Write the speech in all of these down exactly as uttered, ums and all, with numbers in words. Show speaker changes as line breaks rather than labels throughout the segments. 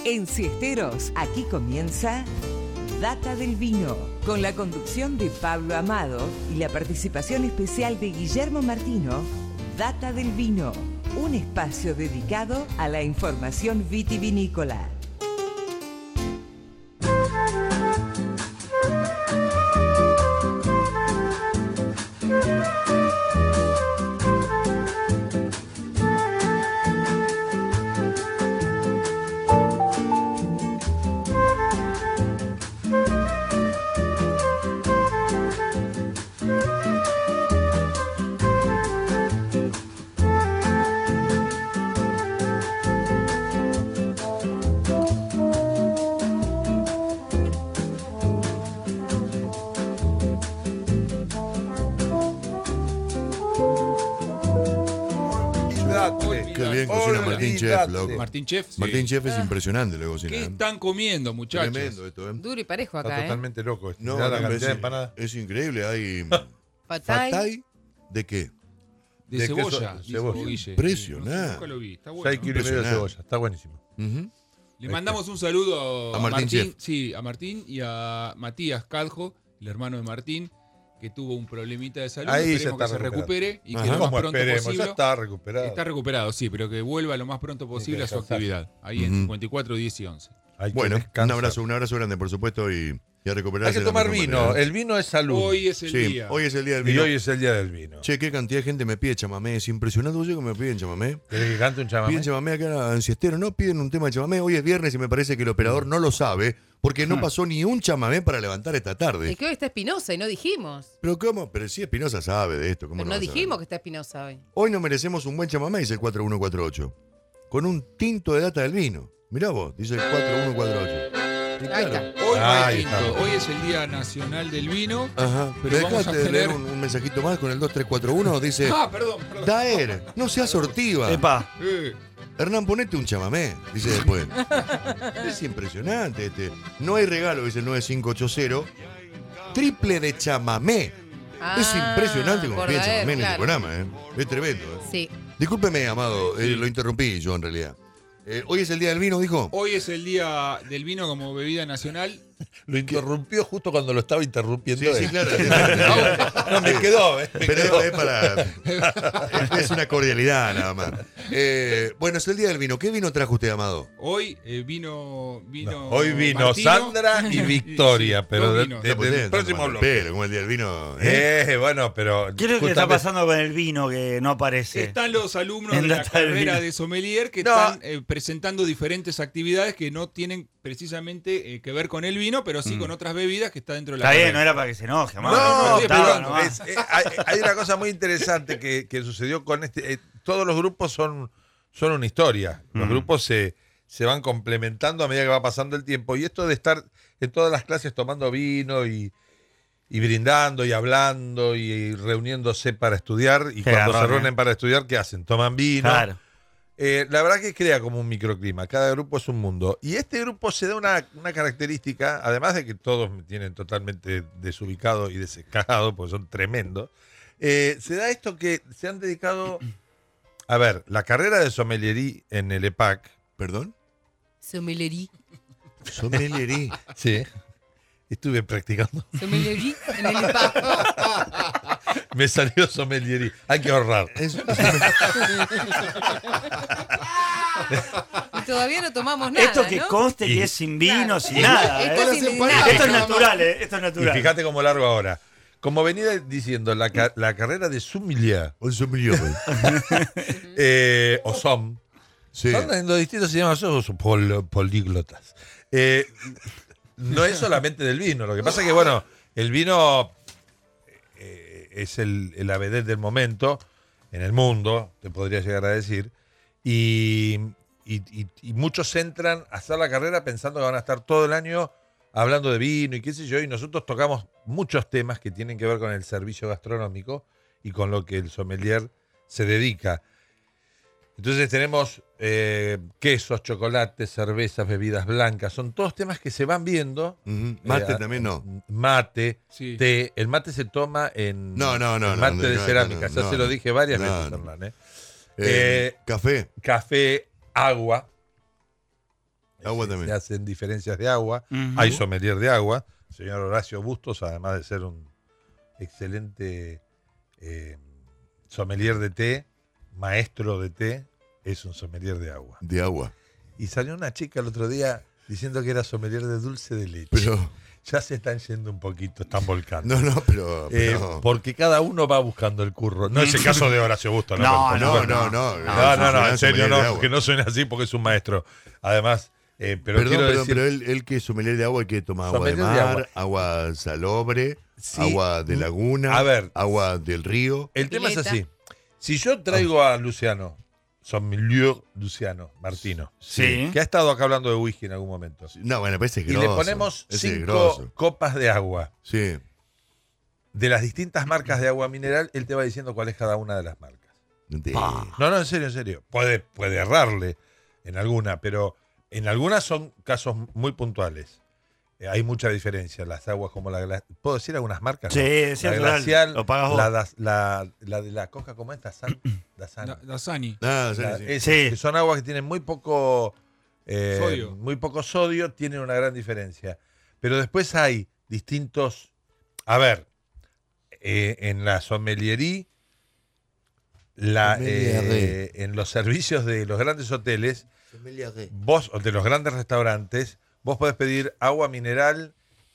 En Siesteros, aquí comienza Data del Vino, con la conducción de Pablo Amado y la participación especial de Guillermo Martino. Data del Vino, un espacio dedicado a la información vitivinícola.
Qué bien cocina Martín Chef, loco.
Martín Chef, sí.
Martín Chef es impresionante la cocina.
¿Qué
¿eh?
están comiendo, muchachos?
Tremendo esto, ¿eh?
Duro y parejo acá,
Está
¿eh?
totalmente loco.
No,
Mirá la
no,
cantidad de
es,
empanadas.
es increíble. Hay
Patay.
fatay de qué?
De,
¿De
cebolla.
queso?
dice
Cebolla.
Guille.
Impresionante.
No sé, nunca lo vi, está bueno.
seis kilos y medio de
Impresionante.
cebolla. Está buenísimo.
Uh-huh.
Le mandamos un saludo
A
a,
Martín
Martín,
Chef.
sí, a Martín y a Matías Cadjo, el hermano de Martín, que tuvo un problemita de salud.
Ahí
Esperemos
se está
que se
recuperando.
recupere y
Ajá.
que lo más
¿Cómo
pronto
esperemos?
posible.
Ya está recuperado.
Está recuperado, sí, pero que vuelva lo más pronto posible a su
descansar.
actividad. Ahí en
Ujú.
cincuenta y cuatro, diez y once.
Hay que
Bueno, un
descansar.
abrazo, un abrazo grande, por supuesto, y, y a recuperarse.
Hay que
de la
tomar
mejor
vino.
manera, ¿eh?
El vino es salud.
Hoy es el
Sí,
día.
hoy es el día del
Y
vino.
hoy es el día del vino.
Che, qué cantidad de gente me pide chamamé. Es impresionante. Oye, que me piden chamamé.
¿Querés que cante un chamamé?
Piden chamamé acá en Siestero. No piden un tema de chamamé. Hoy es viernes y me parece que el operador no lo sabe porque no pasó ni un chamamé para levantar esta
Y
tarde.
que hoy está Espinosa y no dijimos.
Pero ¿cómo? Pero sí, Espinosa sabe de esto. ¿Cómo
Pero
no
no
va a saber?
dijimos que está Espinosa hoy.
Hoy nos merecemos un buen chamamé, dice el cuatro uno cuatro ocho. Con un tinto de data del vino. Mirá vos, dice el cuatro uno cuatro ocho. Y
Ahí
claro.
está.
Hoy no hay
Ahí
tinto.
está.
Hoy es el Día Nacional del Vino.
Ajá.
Pero vamos
Dejate
a
de leer
tener-
un, un mensajito más con el dos tres cuatro uno. Dice,
Ah, perdón, perdón.
Daer, no seas sortiva.
Epa,
Eh,
Hernán, ponete un chamamé, dice después. Es impresionante este. No hay regalo, dice el nueve cinco ocho cero. Triple de chamamé.
Ah,
es impresionante como
por
pide
Daer,
chamamé en este
claro.
programa, ¿eh? Es tremendo, ¿eh?
Sí.
Discúlpeme, Amado, eh, lo interrumpí yo en realidad. Eh, Hoy es el día del vino, dijo.
Hoy es el Día del Vino como bebida nacional.
Lo interrumpió justo cuando lo estaba interrumpiendo.
Sí, sí,
él.
claro.
No, me quedó. eh, me
Pero
quedó.
es para. Es una cordialidad nada más. Eh, bueno, es el día del vino. ¿Qué vino trajo usted, Amado?
Hoy eh, vino, vino.
No, hoy vino
Martino.
Sandra y Victoria,
Sí,
pero
dos
de-
vinos.
de-
Pues,
del
está
próximo
tomando
bloque.
pelo, como el día del vino. ¿eh?
Eh, bueno, pero.
¿qué es lo que está
justamente-
pasando con el vino que no aparece?
Están los alumnos
En
de la
Data del
carrera
Vino.
de sommelier que
No.
están eh, presentando diferentes actividades que no tienen precisamente eh, que ver con el vino, pero sí con otras bebidas que está dentro de la
Está bien,
carrera.
no era para que se enoje,
No,
amado.
no,
no,
estoy
pero
explicando,
nomás.
es- eh, hay, hay una cosa muy interesante que, que sucedió con este. eh, todos los grupos son, son una historia. Los
Mm.
grupos se, se van complementando a medida que va pasando el tiempo. Y esto de estar en todas las clases tomando vino y, y brindando y hablando y reuniéndose para estudiar. Y
Qué
cuando se
garrón,
reúnen
eh.
para estudiar, ¿qué hacen? Toman vino.
Claro.
Eh, la verdad que crea como un microclima, cada grupo es un mundo. Y este grupo se da una, una característica, además de que todos me tienen totalmente desubicado y desescalado, porque son tremendos, eh, se da esto que se han dedicado, a ver, la carrera de sommelierí en el E P A C,
¿Perdón?
Sommelerie.
Sommelierí.
sí, estuve practicando,
Sommelerie en el IPA.
me salió sommelierí, hay que ahorrar.
Es-
Y todavía no tomamos nada,
Esto que
¿no?
conste
Y-
que es sin vino, sin
Esto
nada.
es
¿eh?
sin
Bueno,
nada.
Esto es natural, ¿eh? Esto es
Y
natural.
fíjate cómo largo ahora. Como venía diciendo, la, ca- la carrera de sommelier,
Un sommelier.
eh, o som,
Sí.
son en los distintos idiomas son pol- políglotas. Eh, no es solamente del vino. Lo que pasa es que, bueno, el vino eh, es el, el vedette del momento en el mundo, te podría llegar a decir. Y, y- y- y muchos entran a hacer la carrera pensando que van a estar todo el año hablando de vino y qué sé yo. Y nosotros tocamos muchos temas que tienen que ver con el servicio gastronómico y con lo que el sommelier se dedica. Entonces tenemos eh, quesos, chocolates, cervezas, bebidas blancas. Son todos temas que se van viendo.
Ujú. Mate
Eh,
también no.
Mate,
Sí.
té. El mate se toma en
No, no, no,
en
no,
mate
no,
de
no,
cerámica.
no,
ya
no,
se lo
no.
dije varias
No,
veces,
no.
Hernán. ¿eh?
Eh,
Eh,
café.
Café, agua.
Agua
se,
también.
se hacen diferencias de agua.
Ujú.
Hay sommelier de agua. El señor Horacio Bustos, además de ser un excelente eh, sommelier de té, maestro de té, es un sommelier de agua.
De agua.
Y salió una chica el otro día diciendo que era sommelier de dulce de leche.
Pero,
Ya se están yendo un poquito, están volcando.
no, no, pero.
Eh,
pero-
Porque cada uno va buscando el curro. No es el caso de Horacio Bustos.
No,
por
no,
supuesto.
no, no.
No, no, no, en serio,
sommelier de
no,
agua.
que no suene así porque es un maestro. Además, eh, pero
Perdón,
quiero
perdón,
decir,
pero él, él que es sommelier de agua, el que toma agua de
Sommelier de
mar,
agua.
agua salobre,
Sí.
agua de laguna,
A ver.
agua del río.
el tema es
Pileta.
así. Si yo traigo a Luciano, sommelier Luciano Martino,
Sí.
que ha estado acá hablando de whisky en algún momento,
No, bueno, pero ese es
y
grosso.
le ponemos
Ese es
cinco
grosso.
copas de agua
Sí.
de las distintas marcas de agua mineral, él te va diciendo cuál es cada una de las marcas.
De-
Pa.
No, no, en serio, en serio. Puede, puede errarle en alguna, pero en algunas son casos muy puntuales. Eh, hay mucha diferencia. Las aguas como la gla- ¿Puedo decir algunas marcas?
Sí,
No.
es
La
cierto,
glacial,
lo pagas vos.
la, das- la, la de la coca, ¿cómo es? Dazan. Dazan.
Da- Dasani.
Ah, sí,
La-
sí.
esas,
Sí.
que son aguas que tienen muy poco eh,
Sodio.
muy poco sodio, tienen una gran diferencia. Pero después hay distintos. A ver, eh, en la sommeliería, la,
Sommelier.
eh, en los servicios de los grandes hoteles, vos, o de los grandes restaurantes, vos podés pedir agua mineral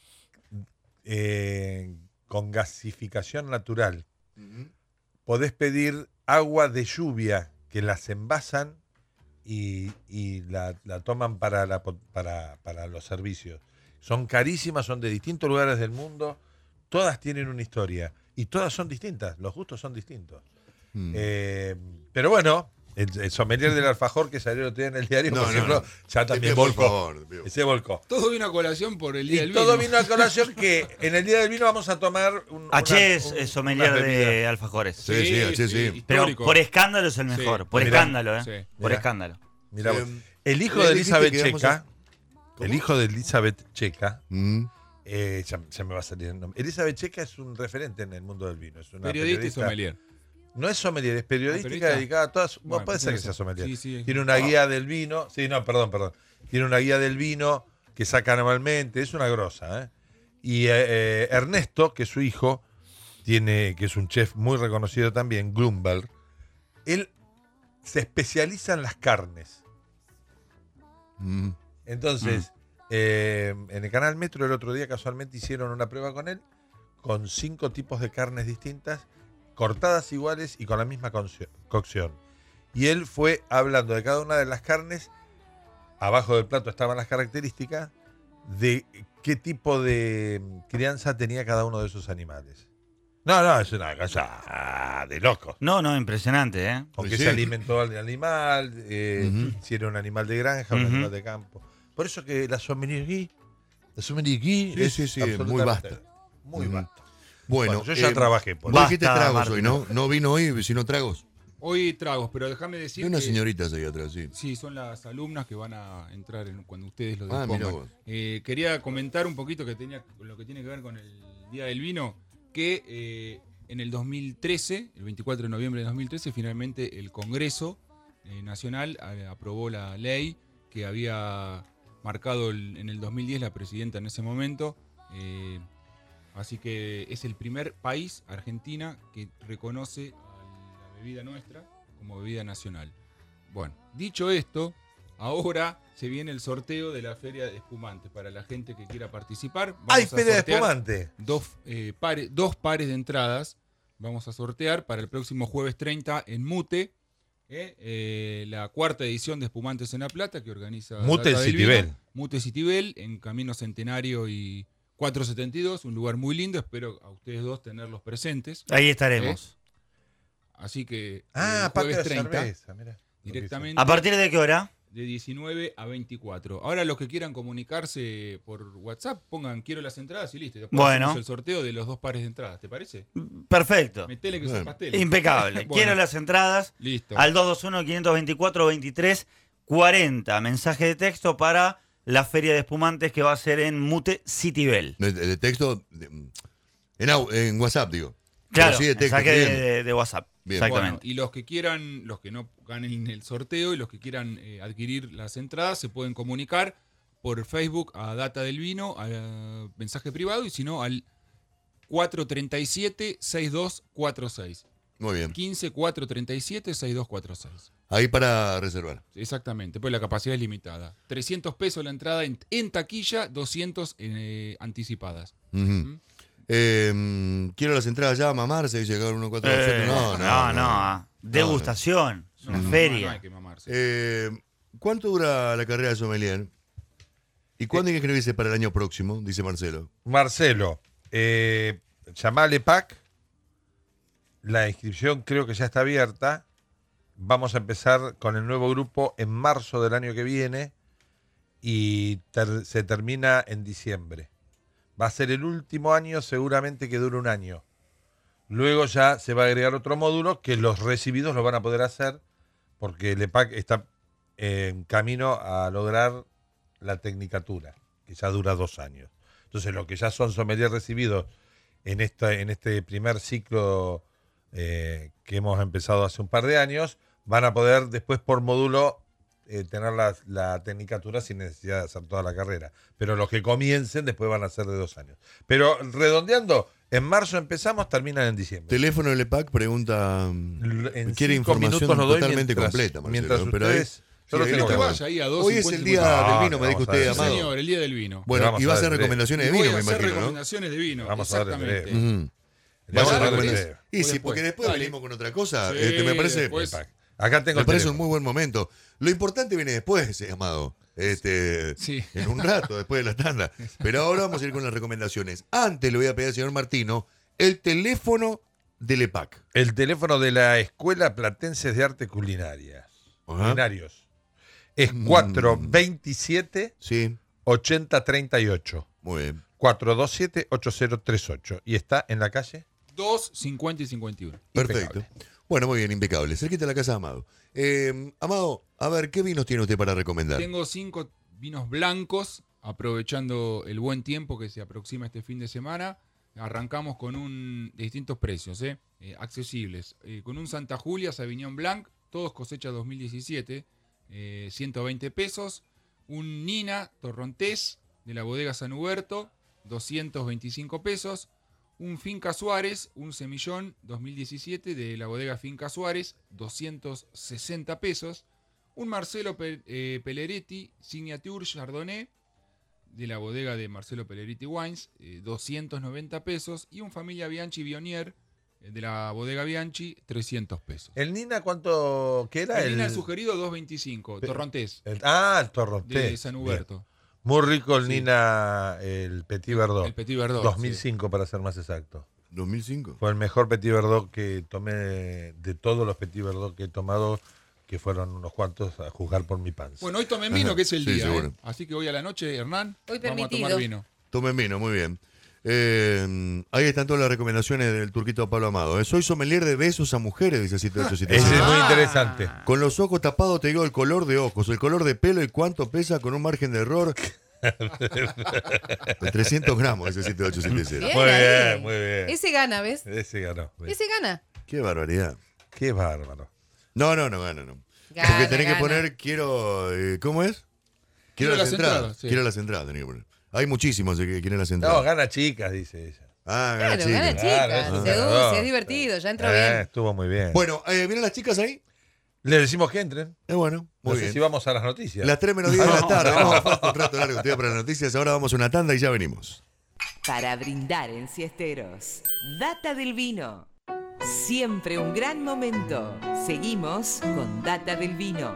eh, con gasificación natural. Podés pedir agua de lluvia que las envasan y, y la, la toman para, la, po- para, para los servicios. Son carísimas, son de distintos lugares del mundo, todas tienen una historia y todas son distintas, los gustos son distintos.
Mm.
Eh, pero bueno, el, el sommelier del alfajor que salió el otro día en el diario,
No,
por
no,
ejemplo,
no.
ya también
Este, por
volcó.
favor, digo.
Ese volcó.
Todo vino a colación por el día
Y
del
todo
vino.
vino a colación que en el día del vino vamos a tomar un,
H
una-
es
un-
eh, sommelier
unas
de
bebidas.
alfajores.
Sí, sí, sí, sí.
Pero
histórico.
por escándalo es el mejor.
Sí.
Por
Mirá.
escándalo, ¿eh?
Sí.
Por
Mirá.
escándalo.
Mirá vos.
Eh,
El hijo
le
de
dijiste
Elizabeth
que vamos
Checa,
a- ¿Cómo?
el hijo de Elizabeth Checa,
Mm.
eh, ya, ya me va a salir el nombre. Elizabeth Checa es un referente en el mundo del vino. Es una
Periodista y sommelier.
No es sommelier, es periodística
¿Periodista?
dedicada a todas.
Bueno,
Vos puede ser que
eso.
sea sommelier.
Sí, sí.
Tiene una guía del vino. Sí, no, perdón, perdón. Tiene una guía del vino que saca anualmente. Es una grosa, ¿eh? Y eh, eh, Ernesto, que es su hijo, tiene, que es un chef muy reconocido también, Glumberg, él se especializa en las carnes.
Mm.
Entonces, eh, en el canal Metro el otro día casualmente hicieron una prueba con él, con cinco tipos de carnes distintas, cortadas iguales y con la misma concio- cocción. Y él fue hablando de cada una de las carnes, abajo del plato estaban las características, de qué tipo de crianza tenía cada uno de esos animales. No, no, es una cosa de loco.
No, no, impresionante, ¿eh?
Con
Sí,
qué
sí.
se alimentó el animal, eh,
Ujú.
si era un animal de granja o un
Ujú.
animal de campo. Por eso que la sommelier, la sommelier
Sí,
es
sí, sí,
absolutamente-
muy vasta.
Muy
Ujú.
vasta.
Bueno,
Bueno, yo ya
eh,
trabajé por
Vos
Basta,
dijiste tragos
Martín.
hoy, ¿no? No vino hoy, sino tragos.
Hoy tragos, pero déjame decir
Hay unas
que-
señoritas ahí atrás, sí.
Sí, son las alumnas que van a entrar en- cuando ustedes lo
Ah,
dispongan.
mirá vos.
Eh, quería comentar un poquito que tenía lo que tiene que ver con el Día del Vino, que eh, en el dos mil trece, el veinticuatro de noviembre de dos mil trece, finalmente el Congreso eh, Nacional eh, aprobó la ley que había marcado el- en el dos mil diez la presidenta en ese momento. eh, así que es el primer país, Argentina, que reconoce a la bebida nuestra como bebida nacional. Bueno, dicho esto, ahora se viene el sorteo de la Feria de Espumantes para la gente que quiera participar. Vamos
¡Ay,
a
feria de
sortear
espumante!
Dos, eh, pares, dos pares de entradas. Vamos a sortear para el próximo jueves treinta en Mute, eh, eh, la cuarta edición de Espumantes en La Plata que organiza
Mute
Data del
Citibel.
Vino. Mute Citibel, en Camino Centenario y cuatrocientos setenta y dos, un lugar muy lindo. Espero a ustedes dos tenerlos presentes.
Ahí estaremos.
Así que
Ah,
el
patio
jueves
de
treinta,
cerveza, mirá.
directamente
¿A partir de qué hora?
de diecinueve a veinticuatro. Ahora los que quieran comunicarse por WhatsApp, pongan quiero las entradas y listo. Después
Bueno.
hacemos el sorteo de los dos pares de entradas, ¿te parece?
Perfecto.
Metele que son
Bueno.
pasteles.
Impecable.
Bueno,
Quiero las entradas
Listo.
al dos dos uno, quinientos veinticuatro, veintitrés cuarenta. Mensaje de texto para la Feria de Espumantes que va a ser en Mute Citibel.
De, de texto. de- en, au- en WhatsApp, digo.
Claro,
Pero sí de texto,
mensaje de,
bien.
de- de WhatsApp.
Bien.
Bueno,
Exactamente.
y los que quieran, los que no ganen el sorteo y los que quieran eh, adquirir las entradas, se pueden comunicar por Facebook a Data del Vino, a mensaje privado, y si no al cuatro tres siete, seis dos cuatro seis.
Muy bien.
quince, cuatro tres siete, seis dos cuatro seis.
Ahí para reservar.
Exactamente, pues la capacidad es limitada. trescientos pesos la entrada en, en taquilla, doscientos eh, anticipadas.
Ujú.
¿Mm?
Eh, quiero las entradas ya, mamarse, dice acá uno cuatro dos siete.
Eh,
No, no, no.
ah. Degustación. Es
No,
una
no,
feria.
no hay que mamarse.
Eh, ¿Cuánto dura la carrera de sommelier? ¿Y cuándo hay que escribirse para el año próximo? Dice Marcelo.
Marcelo, eh, llamale P A C. La inscripción creo que ya está abierta. Vamos a empezar con el nuevo grupo en marzo del año que viene y ter- se termina en diciembre. Va a ser el último año, seguramente que dure un año. Luego ya se va a agregar otro módulo que los recibidos lo van a poder hacer porque el E P A C está en camino a lograr la tecnicatura, que ya dura dos años. Entonces, los que ya son sommelier recibidos en, esta, en este primer ciclo eh, que hemos empezado hace un par de años, van a poder después por módulo eh, tener la, la tecnicatura sin necesidad de hacer toda la carrera. Pero los que comiencen después van a ser de dos años. Pero redondeando, en marzo empezamos, terminan en diciembre.
Teléfono del E P A C pregunta.
L- en
quiere
cinco
información
minutos lo doy
totalmente
mientras-
completa, Marcelo.
mientras
pero ahí-
ustedes- yo lo
sí, ahí
tengo
lo
que
tengo.
ver.
Vaya ahí a dos
Hoy es
cincuenta,
el día
cincuenta.
del vino, me dijo
vamos a
usted,
ver.
Sí,
Amado.
señor, el día del vino.
Bueno,
Vamos
y va
a
a hacer
ver,
recomendaciones de
Voy
vino,
a
me
hacer
imagino, ¿no?
recomendaciones de vino.
Vamos a ver,
Exactamente.
breve.
Ujú.
Le
Vamos a
vamos a dar
recomendar-
breve.
Y
O
sí,
después.
porque después
Dale.
venimos con otra cosa.
Sí,
Este, me parece,
después.
Acá tengo
me
el
parece un
teléfono.
muy buen momento. Lo importante viene después, eh, Amado. Este,
Sí.
En un rato, después de la tanda. Pero ahora vamos a ir con las recomendaciones. Antes le voy a pedir al señor Martino el teléfono del E P A C.
El teléfono de la Escuela Platense de Arte Culinarias.
Ajá.
Culinarios. Es
Mm.
cuatro dos siete,
Sí,
ocho cero tres ocho.
muy bien.
cuatro dos siete, ocho cero tres ocho. Y está en la calle.
dos, cincuenta y cincuenta y uno.
Perfecto.
Impecable.
Bueno, muy bien, impecable. Cerquita de la casa de Amado. Eh, Amado, a ver, ¿qué vinos tiene usted para recomendar?
Tengo cinco vinos blancos, aprovechando el buen tiempo que se aproxima este fin de semana. Arrancamos con un de distintos precios, ¿eh? Eh, accesibles. Eh, con un Santa Julia Sauvignon Blanc, todos cosecha dos mil diecisiete, eh, ciento veinte pesos. Un Nina Torrontés de la bodega San Huberto, doscientos veinticinco pesos. Un Finca Suárez, un Semillón dos mil diecisiete de la bodega Finca Suárez, doscientos sesenta pesos. Un Marcelo Pe- eh, Pelleretti Signature Chardonnay de la bodega de Marcelo Pelleretti Wines, eh, doscientos noventa pesos. Y un Familia Bianchi Bionier eh, de la bodega Bianchi, trescientos pesos.
¿El Nina cuánto qué era?
El Nina el sugerido dos veinticinco,
Pe-
Torrontés
el- ah, el Torrontés.
de San
Bien.
Huberto.
Muy rico el
Sí.
Nina, el Petit Verdot.
El Petit Verdot.
dos mil
sí.
cinco para ser más exacto.
¿dos mil cinco?
Fue el mejor Petit Verdot que tomé de todos los Petit Verdot que he tomado, que fueron unos cuantos a juzgar por mi panza.
Bueno, hoy tomen vino,
Ajá,
que es el
sí,
día.
seguro.
¿eh? Así que hoy a la noche, Hernán,
Hoy
vamos a
permitido.
tomar vino.
Tomen vino, muy bien. Eh, ahí están todas las recomendaciones del turquito Pablo Amado. ¿eh? Soy sommelier de besos a mujeres, dice siete ocho siete
Ese
siete.
es muy
Ah.
interesante.
Con los ojos tapados te digo el color de ojos, el color de pelo y cuánto pesa con un margen de error de trescientos gramos, dice siete ocho siete siete.
Bien
Muy
ahí.
bien, muy bien.
Ese gana, ¿ves?
Ese ganó.
Ese gana.
Qué barbaridad.
Qué bárbaro.
No, no, no gana, no.
Gana,
Porque tenés
gana.
que poner, quiero, eh, ¿cómo es? Quiero,
Quiero
las
las
entradas.
entradas, sí.
Quiero las entradas, tenés que poner. Hay muchísimos que quieren las
No,
entradas.
gana chicas, dice ella.
Ah, gana
Claro,
chicas.
gana
Claro,
chicas.
eso es
Seduce,
ganador.
es divertido, ya entró
Eh,
bien.
estuvo muy bien.
Bueno, eh, ¿vienen las chicas ahí?
Le decimos que entren.
Es bueno, muy
No sé
bien.
si vamos a las noticias.
Las tres menos diez de la tarde. Vamos a falta un rato largo todavía para las noticias. Ahora vamos a una tanda y ya venimos.
Para brindar en Siesteros. Data del vino. Siempre un gran momento. Seguimos con Data del vino.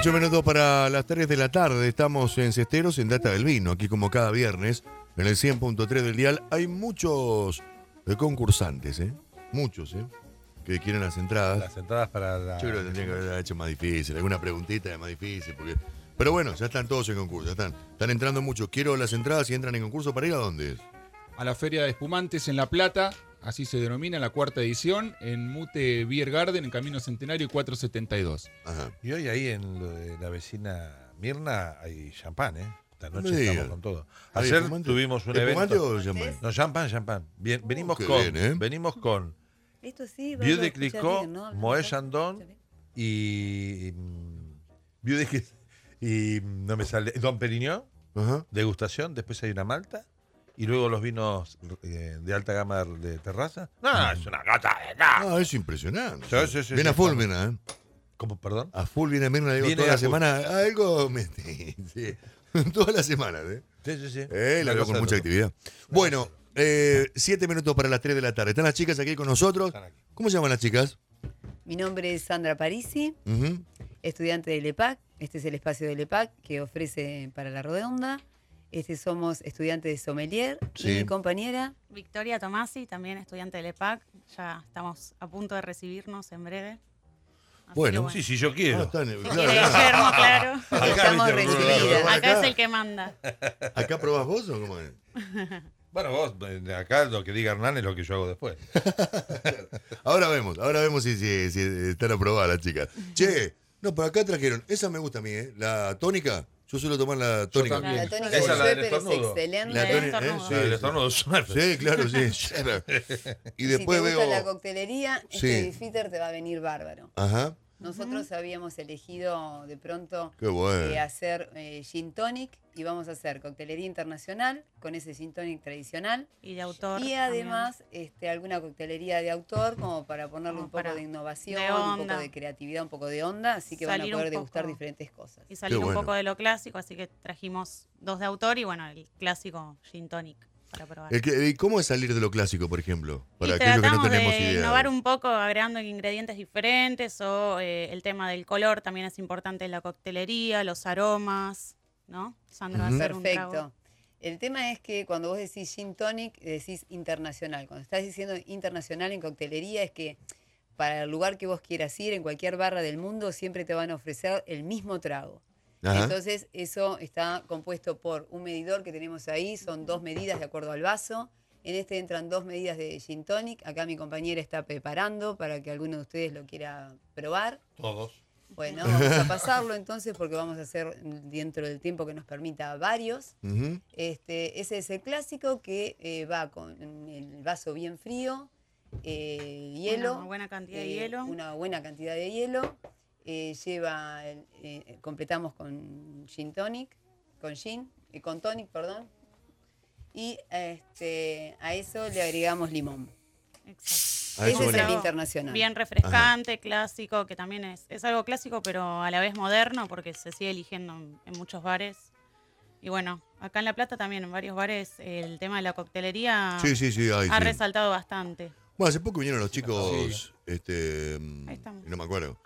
Ocho minutos para las tres de la tarde. Estamos en Cesteros, en Data del Vino. Aquí como cada viernes, en el cien punto tres del dial. Hay muchos eh, concursantes, ¿eh? Muchos, ¿eh? Que quieren las entradas.
Las entradas para la...
Yo creo que tendrían que haber hecho más difícil. Alguna preguntita es más difícil. Porque... Pero bueno, ya están todos en concurso. Ya están, están entrando muchos. Quiero las entradas y entran en concurso para ir a dónde.
A la Feria de Espumantes en La Plata, así se denomina, la cuarta edición, en Mute Beer Garden, en Camino Centenario cuatrocientos setenta y dos.
Ajá.
Y hoy ahí en lo de la vecina Mirna hay champán, ¿eh? Esta
No
noche
me
estamos
digas.
con todo.
¿Hay
Ayer
espumante?
tuvimos un
¿Espumante
evento.
o champán?
No, champán, champán. Bien, venimos
qué
con,
bien, ¿eh?
venimos con
Esto sí, va
Vieux
a
de
escuchar
Clicquot,
bien, ¿no?
Moët
Hablando
Chandon
bien.
y mm, Vieux de Clicquot y mm, no me sale Don Perignon,
Ajá.
degustación, después hay una malta y luego los vinos eh, de alta gama de terraza. No, es una gata de nada.
Ah, es impresionante.
Sí, sí, sí,
Viene
sí,
a full,
claro.
Mirna, ¿eh?
¿Cómo, perdón?
A full viene Mirna, digo,
Viene
toda
a
la
full.
semana. Algo me... sí. Toda la semana, ¿eh?
Sí, sí, sí.
Eh, la
Una
veo
cosa
con
de
mucha
loco.
actividad. Bueno, eh, siete minutos para las tres de la tarde. Están las chicas aquí con nosotros.
Están aquí.
¿Cómo se llaman las chicas?
Mi nombre es Sandra Parisi,
Ujú.
estudiante del E P A C. Este es el espacio del E P A C que ofrece para la redonda. Este somos estudiantes de sommelier.
Sí.
Y mi compañera,
Victoria Tomasi, también estudiante del E P A C. Ya estamos a punto de recibirnos en breve. Así
Bueno,
que
Sí, sí, yo quiero.
Ah, están,
Si
claro,
quiere
claro.
Guillermo, claro.
Acá,
estamos
viste,
recibidas.
Acá es el que manda.
¿Acá probás vos o cómo es?
Bueno, vos, eh, acá lo que diga Hernán es lo que yo hago después.
Ahora vemos, ahora vemos si, si, si están aprobadas las chicas. Che, no, por acá trajeron, esa me gusta a mí, ¿eh? La tónica. Yo suelo tomar la tónica.
también.
la tónica
Esa
de
es la del
Schweppes es
estornudo.
excelente.
La
La
tónica,
del
¿eh?
estornudo.
Sí,
El
sí.
estornudo suena.
Sí, claro, sí. Y
Si
después
te gusta
veo.
la coctelería,
Sí.
este bifitter te va a venir bárbaro.
Ajá,
Nosotros habíamos elegido de pronto
qué bueno.
eh, hacer eh, gin tonic y vamos a hacer coctelería internacional con ese gin tonic tradicional.
Y de autor.
Y además este, alguna coctelería de autor como para ponerle
Como
un poco
para-
de innovación,
de
un
onda.
poco de creatividad, un poco de onda, así que van a
Salir un
poder degustar
poco.
diferentes cosas.
Y salir
bueno.
un poco de lo clásico, así que trajimos dos de autor y bueno, el clásico gin tonic para probar.
El que- ¿Y cómo es salir de lo clásico, por ejemplo?
Y
Para aquellos que no
tratamos
tenemos
de
idea.
innovar un poco agregando ingredientes diferentes o eh, el tema del color también es importante en la coctelería, los aromas, ¿no? Sandra va a
Ujú.
hacer un trago.
Perfecto. El tema es que cuando vos decís gin tonic, decís internacional. Cuando estás diciendo internacional en coctelería es que para el lugar que vos quieras ir, en cualquier barra del mundo, siempre te van a ofrecer el mismo trago.
Ajá.
Entonces, eso está compuesto por un medidor que tenemos ahí, son dos medidas de acuerdo al vaso. En este entran dos medidas de gin tonic. Acá mi compañera está preparando para que alguno de ustedes lo quiera probar.
Todos.
Bueno, vamos a pasarlo entonces porque vamos a hacer dentro del tiempo que nos permita varios.
Ujú.
Este, ese es el clásico que eh, va con el vaso bien frío, eh, hielo.
Una buena cantidad de
eh,
hielo.
Una buena cantidad de hielo. Eh, lleva, el- eh, completamos con gin tonic, con gin, eh, con tonic, perdón. Y este, a eso le agregamos limón.
Exacto.
A eso
Ese es
le-
el internacional.
Bien refrescante, clásico, que también es, es algo clásico, pero a la vez moderno, porque se sigue eligiendo en, en muchos bares. Y bueno, acá en La Plata también, en varios bares, el tema de la coctelería
Sí, sí, sí. ay,
ha
sí.
resaltado bastante.
Bueno, hace poco vinieron los chicos,
Sí.
este, mm,
Ahí estamos.
no me acuerdo,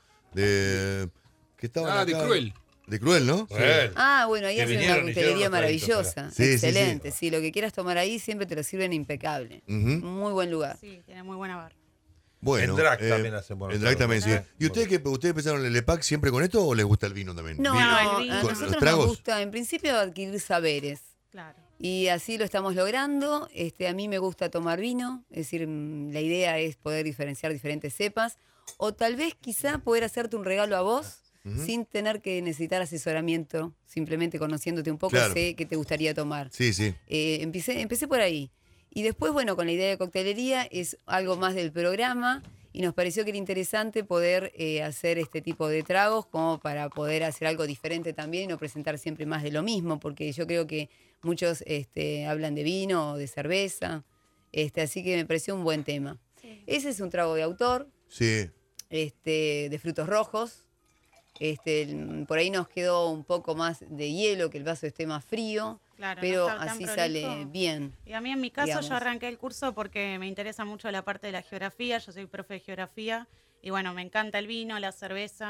de que estaban
Ah, de
acá-
Cruel.
De Cruel, ¿no?
Bueno.
Ah, bueno, ahí
Que
hacen una
vinieron y hicieron
coctelería
unos traguitos
maravillosa.
Sí, sí, sí.
Excelente. Sí, lo que quieras tomar ahí siempre te lo sirven impecable.
Ujú.
Muy buen lugar.
Sí, tiene muy buena barra.
Bueno,
En Drac
eh,
también hacen buenos
En Drac
tragos.
también, sí.
Ah,
¿Y ustedes qué? ¿Ustedes empezaron el E P A C siempre con esto o les gusta el vino también?
No,
Vino.
No, el
a
vino.
¿Con los
nosotros
tragos?
nos gusta, en principio, adquirir saberes.
Claro.
Y así lo estamos logrando. Este, a mí me gusta tomar vino, es decir, mm, la idea es poder diferenciar diferentes cepas. O tal vez quizá poder hacerte un regalo a vos
Ujú.
sin tener que necesitar asesoramiento, simplemente conociéndote un poco,
Claro.
sé qué te gustaría tomar.
Sí, sí.
Eh, empecé, empecé por ahí. Y después, bueno, con la idea de coctelería es algo más del programa y nos pareció que era interesante poder eh, hacer este tipo de tragos como para poder hacer algo diferente también y no presentar siempre más de lo mismo, porque yo creo que muchos este, hablan de vino o de cerveza, este, así que me pareció un buen tema.
Sí.
Ese es un trago de autor,
Sí.
este, de frutos rojos. Este, el- por ahí nos quedó un poco más de hielo, que el vaso esté más frío,
Claro,
pero
no está tan
así
prolijo.
sale bien.
Y a mí en mi caso
digamos.
yo arranqué el curso porque me interesa mucho la parte de la geografía, yo soy profe de geografía y bueno, me encanta el vino, la cerveza,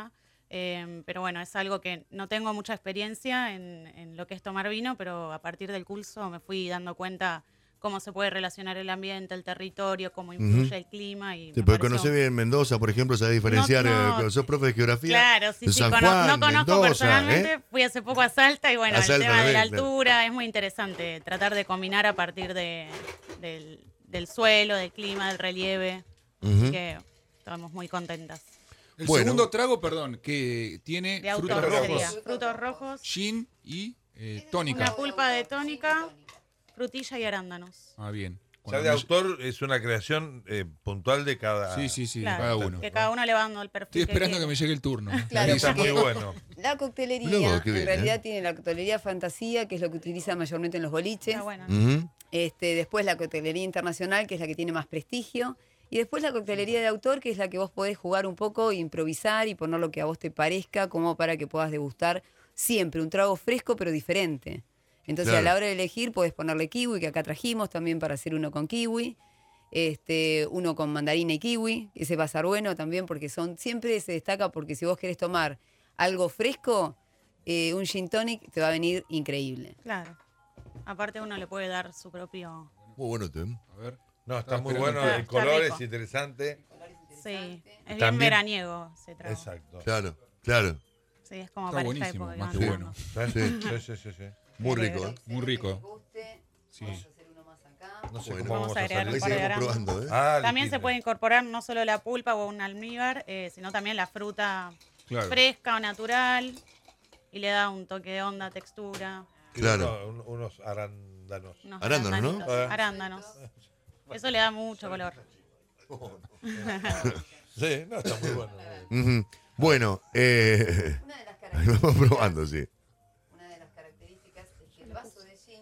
Eh, pero bueno, es algo que no tengo mucha experiencia en, en lo que es tomar vino, pero a partir del curso me fui dando cuenta cómo se puede relacionar el ambiente, el territorio, cómo influye
Ujú.
el clima. Y
Sí,
me
porque
pareció-
conoce bien Mendoza, por ejemplo, sabe diferenciar,
No, no,
eh, sos profe de geografía.
Claro, sí,
de
sí,
San
cono-
Juan,
no conozco
Mendoza,
personalmente,
¿eh?
fui hace poco a Salta y bueno,
A
el
Salta
tema de la
también, claro.
altura es muy interesante, tratar de combinar a partir de, del, del suelo, del clima, del relieve,
Ujú.
así que estamos muy contentas.
El
Bueno.
segundo trago, perdón, que tiene
De
frutos
autor sería
rojos,
frutos rojos,
gin y eh, tónica.
una pulpa de tónica, frutilla y arándanos.
Ah, bien.
O sea,
Cuando
de
me-
autor es una creación eh, puntual de cada.
Sí, sí, sí, de
Claro,
cada uno.
que cada uno le va dando el perfil.
Estoy esperando que
quiere.
me llegue el turno.
Claro,
Está muy
porque
bueno.
la coctelería
Mirá vos, qué bien,
en realidad
¿eh?
tiene la coctelería fantasía, que es lo que utiliza mayormente en los boliches.
Está bueno.
Ujú.
Este, después la coctelería internacional, que es la que tiene más prestigio. Y después la coctelería de autor, que es la que vos podés jugar un poco, improvisar y poner lo que a vos te parezca, como para que puedas degustar siempre un trago fresco pero diferente. Entonces
Claro.
a la hora de elegir podés ponerle kiwi, que acá trajimos también para hacer uno con kiwi. Este, uno con mandarina y kiwi, ese va a ser bueno también porque son, siempre se destaca porque si vos querés tomar algo fresco, eh, un gin tonic te va a venir increíble.
Claro. Aparte uno le puede dar su propio...
Muy bueno, este, ¿eh?
A ver.
No, está
Estaba
muy
esperando.
bueno.
Está-
El
está
color
rico.
es interesante.
Sí, es bien
También-
veraniego ese trago.
Exacto.
Claro, claro.
Sí, es como
Está
para
buenísimo,
esta época.
más
que
que
van
bueno.
dando.
Sí,
Sí.
sí, sí, sí, sí.
Muy
Me
rico,
alegro.
¿eh?
Muy rico. Sí.
Vamos a hacer uno más acá.
No sé
Bueno.
cómo
Vamos
vamos
a
a
agregar
salir.
un par de
Seguimos
gramos.
probando, ¿eh?
Ah,
También se
liquidez.
puede incorporar no solo la pulpa o un almíbar, eh, sino también la fruta
Claro.
fresca o natural y le da un toque de onda, textura.
Claro.
No, un- unos arándanos.
Unos
Arándanos, ¿no?
arándanitos,
Ah.
Arándanos. Eso le da mucho color.
Sí, no, está muy bueno.
Ujú. Bueno, eh,
Una de las
ahí vamos
características,
probando, sí.
una de las características es que el vaso de gin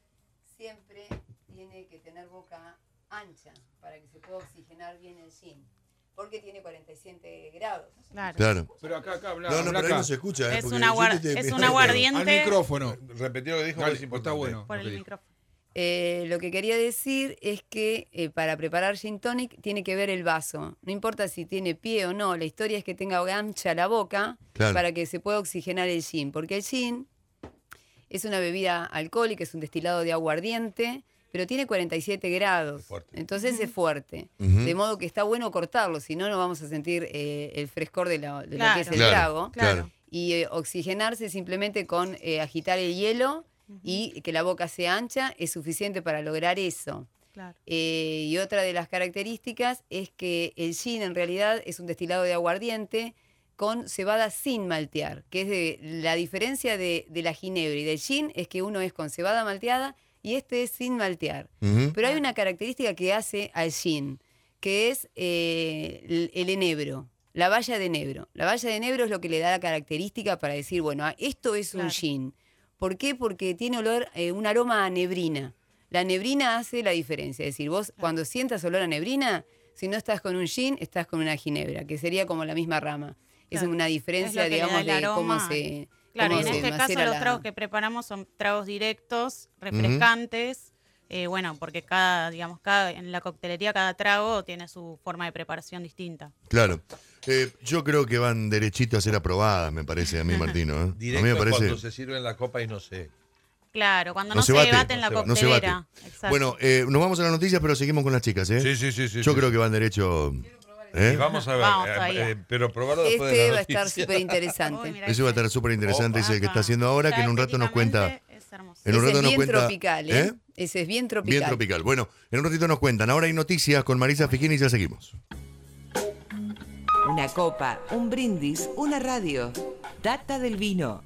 siempre tiene que tener boca ancha para que se pueda oxigenar bien el gin. Porque tiene cuarenta y siete grados.
Claro.
Claro.
Pero acá, acá, habla,
No, no,
habla
pero ahí
acá.
no se escucha, ¿eh?
Es
Porque
un,
yo
aguar-
te-
es
te-
un
Al
aguardiente
micrófono.
Repetí lo que dijo,
Dale,
que es importante.
está bueno.
por el
Ok.
micrófono.
Eh, lo que quería decir es que eh, para preparar gin tonic tiene que ver el vaso. No importa si tiene pie o no, la historia es que tenga ancha la boca
Claro.
para que se pueda oxigenar el gin. Porque el gin es una bebida alcohólica, es un destilado de aguardiente, pero tiene cuarenta y siete grados.
Es fuerte.
Entonces es fuerte.
Ujú.
De modo que está bueno cortarlo, si no, no vamos a sentir eh, el frescor de, la- de lo que es el
Claro,
trago.
claro.
Y eh, oxigenarse simplemente con eh, agitar el hielo y que la boca sea ancha es suficiente para lograr eso.
Claro.
Eh, y otra de las características es que el gin en realidad es un destilado de aguardiente con cebada sin maltear, que es de, la diferencia de, de la ginebra y del gin es que uno es con cebada malteada y este es sin maltear.
Ujú.
Pero hay una característica que hace al gin, que es eh, el, el enebro, la valla de enebro. La valla de enebro es lo que le da la característica para decir, bueno, ah, esto es un
Claro.
gin. ¿Por qué? Porque tiene olor, eh, un aroma a nebrina. La nebrina hace la diferencia. Es decir, vos cuando sientas olor a nebrina, si no estás con un gin, estás con una ginebra, que sería como la misma rama. Es
Claro.
una
Es
diferencia,
lo que le da
digamos,
el
de cómo
aroma.
se...
Claro, y
cómo
en
se
este caso
macera
los
la-
tragos que preparamos son tragos directos, refrescantes. eh, bueno, porque cada, digamos, cada, en la coctelería cada trago tiene su forma de preparación distinta.
Claro. Eh, yo creo que van derechito a ser aprobadas, me parece a mí, Martino. ¿eh? A mí
Directo
me parece.
cuando se sirve en la copa y no sé.
Claro, cuando no,
No
se,
se bate,
debate en la
no se
No se bate.
coctelera. Exacto.
Bueno, eh, nos vamos a las noticias, pero seguimos con las chicas, ¿eh?
Sí, sí, sí. sí
Yo
sí.
creo que van derecho. ¿eh?
Y vamos a ver,
Vamos
eh,
todavía.
eh, pero probarlo después
Este
de la
va a estar
noticia.
súper interesante.
Uy, mira
Eso va a
ese.
estar súper interesante, es el que está
Opa.
haciendo ahora, que en un rato nos cuenta.
Estéticamente es hermoso.
En un
Ese
rato
es
nos
bien
cuenta.
tropical, ¿eh?
¿eh?
Ese es bien tropical.
Bien tropical. Bueno, en un ratito nos cuentan. Ahora hay noticias con Marisa Fijini y ya seguimos.
Una copa, un brindis, una radio. Data del vino.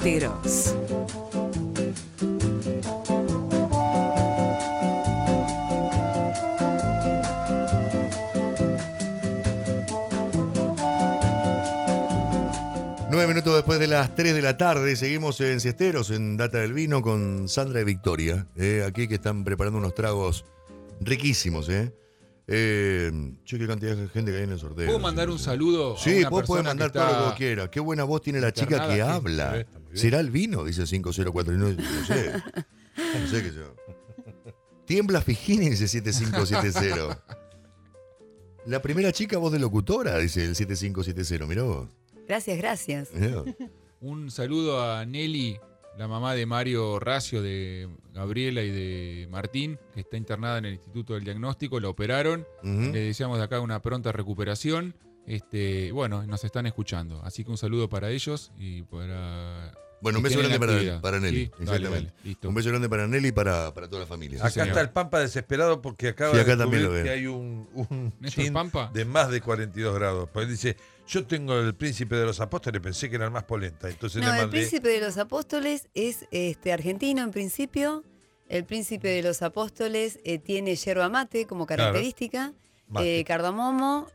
Esteros.
Nueve minutos después de las tres de la tarde, seguimos en Siesteros, en Data del Vino, con Sandra y Victoria. Eh, aquí que están preparando unos tragos riquísimos, ¿eh? eh che, qué cantidad de gente que hay en el sorteo.
¿Puedo mandar un saludo?
Sí,
a una
vos podés
persona
mandar
que
todo lo que
está
vos quieras. Qué buena voz tiene la chica
internada
que
aquí?
habla.
Está muy bien.
¿Será el vino? Dice cinco cero cuatro. No, no sé. No sé qué yo. Tiembla Fijini, dice siete cinco siete cero. La primera chica voz de locutora, dice el siete cinco siete cero. Mirá vos.
Gracias, gracias.
Mirá vos.
Un saludo a Nelly, la mamá de Mario Racio, de Gabriela y de Martín, que está internada en el Instituto del Diagnóstico. La operaron.
Ujú.
Le deseamos de acá una pronta recuperación. Este, bueno, nos están escuchando. Así que un saludo para ellos y para...
Bueno, un
que
beso
tienen
grande para,
actividad.
para Nelly.
Sí, dale,
Exactamente.
dale, listo.
Un beso grande para Nelly y para, para toda la familia.
Acá
señor.
está el Pampa desesperado porque acaba
Sí,
de
acá también
descubrir
lo veo.
que hay un, un
¿Néstor
gin
Pampa?
de más de cuarenta y dos grados. Pues él dice, yo tengo el Príncipe de los Apóstoles, pensé que era el más polenta. Entonces
No,
le
el
mandé...
príncipe de los apóstoles es este argentino en principio. El príncipe de los apóstoles eh, tiene yerba mate como característica,
Mate.
eh, cardamomo